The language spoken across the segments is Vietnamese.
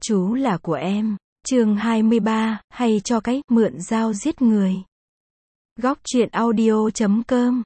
Chú là của em. Chương 23, hay cho cái mượn dao giết người. Góc truyện audio.com.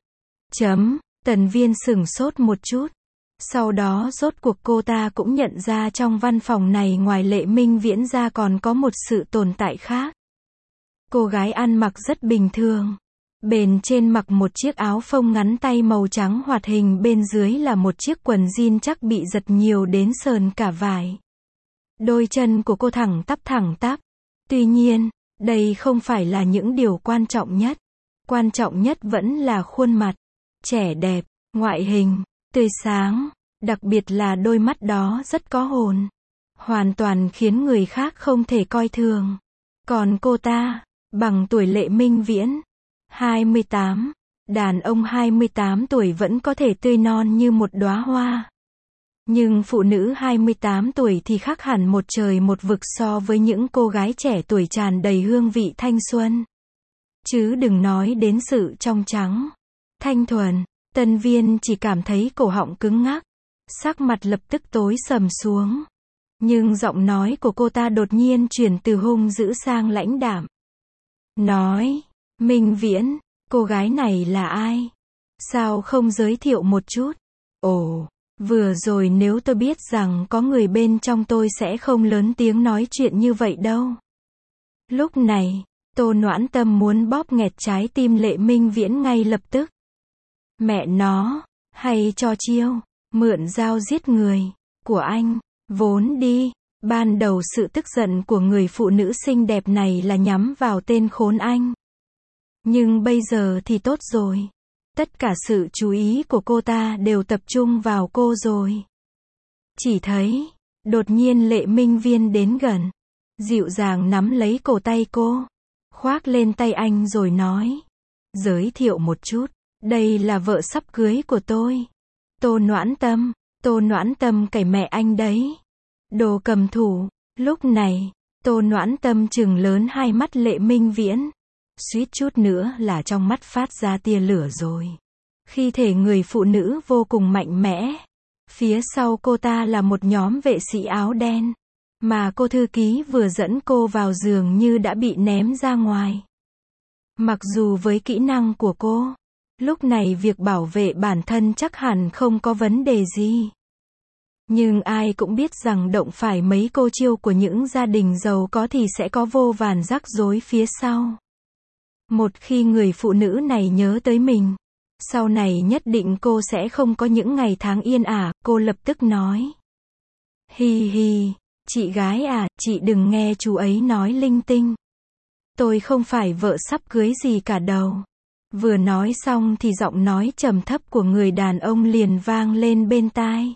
Tần Viên sửng sốt một chút. Sau đó rốt cuộc cô ta cũng nhận ra trong văn phòng này ngoài Lệ Minh Viễn ra còn có một sự tồn tại khác. Cô gái ăn mặc rất bình thường. Bền trên mặc một chiếc áo phông ngắn tay màu trắng hoạt hình, bên dưới là một chiếc quần jean chắc bị giật nhiều đến sờn cả vải. Đôi chân của cô thẳng tắp. Tuy nhiên, đây không phải là những điều quan trọng nhất. Quan trọng nhất vẫn là khuôn mặt. Trẻ đẹp, ngoại hình, tươi sáng. Đặc biệt là đôi mắt đó rất có hồn. Hoàn toàn khiến người khác không thể coi thường. Còn cô ta, bằng tuổi Lệ Minh Viễn, 28. Đàn ông 28 tuổi vẫn có thể tươi non như một đóa hoa. Nhưng phụ nữ 28 tuổi thì khác hẳn một trời một vực so với những cô gái trẻ tuổi tràn đầy hương vị thanh xuân. Chứ đừng nói đến sự trong trắng, thanh thuần. Tân Viên chỉ cảm thấy cổ họng cứng ngắc, sắc mặt lập tức tối sầm xuống. Nhưng giọng nói của cô ta đột nhiên chuyển từ hung dữ sang lãnh đạm. Nói, Minh Viễn, cô gái này là ai? Sao không giới thiệu một chút? Ồ, vừa rồi nếu tôi biết rằng có người bên trong tôi sẽ không lớn tiếng nói chuyện như vậy đâu. Lúc này, Tô Noãn Tâm muốn bóp nghẹt trái tim Lệ Minh Viễn ngay lập tức. Mẹ nó, hay cho chiêu, mượn dao giết người, của anh, vốn đi. Ban đầu sự tức giận của người phụ nữ xinh đẹp này là nhắm vào tên khốn anh. Nhưng bây giờ thì tốt rồi. Tất cả sự chú ý của cô ta đều tập trung vào cô rồi. Chỉ thấy, đột nhiên Lệ Minh Viễn đến gần, dịu dàng nắm lấy cổ tay cô, khoác lên tay anh rồi nói. Giới thiệu một chút, đây là vợ sắp cưới của tôi. Tô Noãn Tâm cày mẹ anh đấy. Đồ cầm thủ. Lúc này, Tô Noãn Tâm trừng lớn hai mắt Lệ Minh Viễn. Suýt chút nữa là trong mắt phát ra tia lửa rồi. Khi thể người phụ nữ vô cùng mạnh mẽ. Phía sau cô ta là một nhóm vệ sĩ áo đen. Mà cô thư ký vừa dẫn cô vào giường như đã bị ném ra ngoài. Mặc dù với kỹ năng của cô, lúc này việc bảo vệ bản thân chắc hẳn không có vấn đề gì. Nhưng ai cũng biết rằng động phải mấy cô chiêu của những gia đình giàu có thì sẽ có vô vàn rắc rối phía sau. Một khi người phụ nữ này nhớ tới mình, sau này nhất định cô sẽ không có những ngày tháng yên ả. Cô lập tức nói. Hi hi, chị gái à, chị đừng nghe chú ấy nói linh tinh. Tôi không phải vợ sắp cưới gì cả đâu. Vừa nói xong thì giọng nói trầm thấp của người đàn ông liền vang lên bên tai.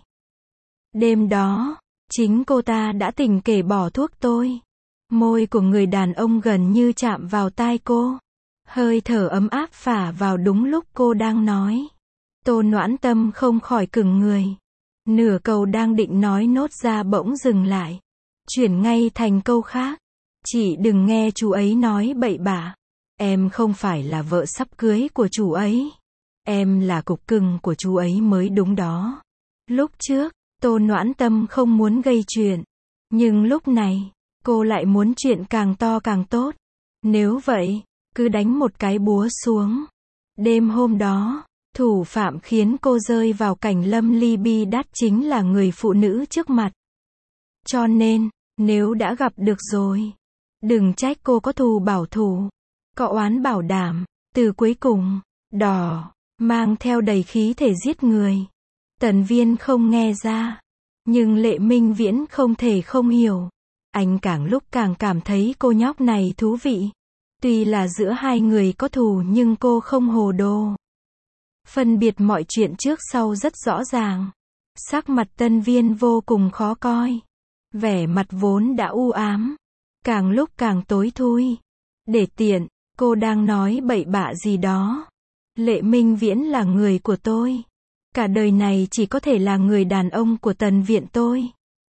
Đêm đó, chính cô ta đã tình kể bỏ thuốc tôi. Môi của người đàn ông gần như chạm vào tai cô. Hơi thở ấm áp phả vào đúng lúc cô đang nói. Tô Noãn Tâm không khỏi cứng người. Nửa câu đang định nói nốt ra bỗng dừng lại. Chuyển ngay thành câu khác. Chị đừng nghe chú ấy nói bậy bạ. Em không phải là vợ sắp cưới của chú ấy. Em là cục cưng của chú ấy mới đúng đó. Lúc trước, Tô Noãn Tâm không muốn gây chuyện. Nhưng lúc này, cô lại muốn chuyện càng to càng tốt. Nếu vậy, cứ đánh một cái búa xuống. Đêm hôm đó, thủ phạm khiến cô rơi vào cảnh lâm ly bi đát chính là người phụ nữ trước mặt. Cho nên, nếu đã gặp được rồi, đừng trách cô có thù bảo thù, có oán bảo đảm. Từ cuối cùng, đỏ, mang theo đầy khí thể giết người. Tần Viên không nghe ra. Nhưng Lệ Minh Viễn không thể không hiểu. Anh càng lúc càng cảm thấy cô nhóc này thú vị. Tuy là giữa hai người có thù nhưng cô không hồ đồ. Phân biệt mọi chuyện trước sau rất rõ ràng. Sắc mặt Tân Viên vô cùng khó coi. Vẻ mặt vốn đã u ám, càng lúc càng tối thui. Để tiện, cô đang nói bậy bạ gì đó. Lệ Minh Viễn là người của tôi. Cả đời này chỉ có thể là người đàn ông của Tần viện tôi.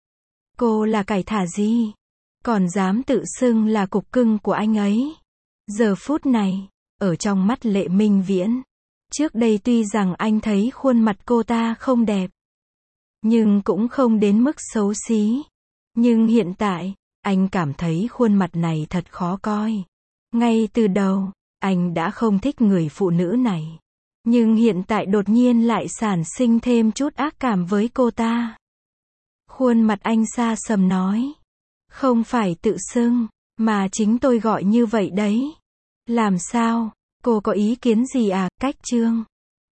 Cô là cải thả gì? Còn dám tự xưng là cục cưng của anh ấy. Giờ phút này, ở trong mắt Lệ Minh Viễn, trước đây tuy rằng anh thấy khuôn mặt cô ta không đẹp, nhưng cũng không đến mức xấu xí. Nhưng hiện tại, anh cảm thấy khuôn mặt này thật khó coi. Ngay từ đầu, anh đã không thích người phụ nữ này. Nhưng hiện tại đột nhiên lại sản sinh thêm chút ác cảm với cô ta. Khuôn mặt anh xa sầm nói. Không phải tự xưng, mà chính tôi gọi như vậy đấy. Làm sao? Cô có ý kiến gì à? Cách Trương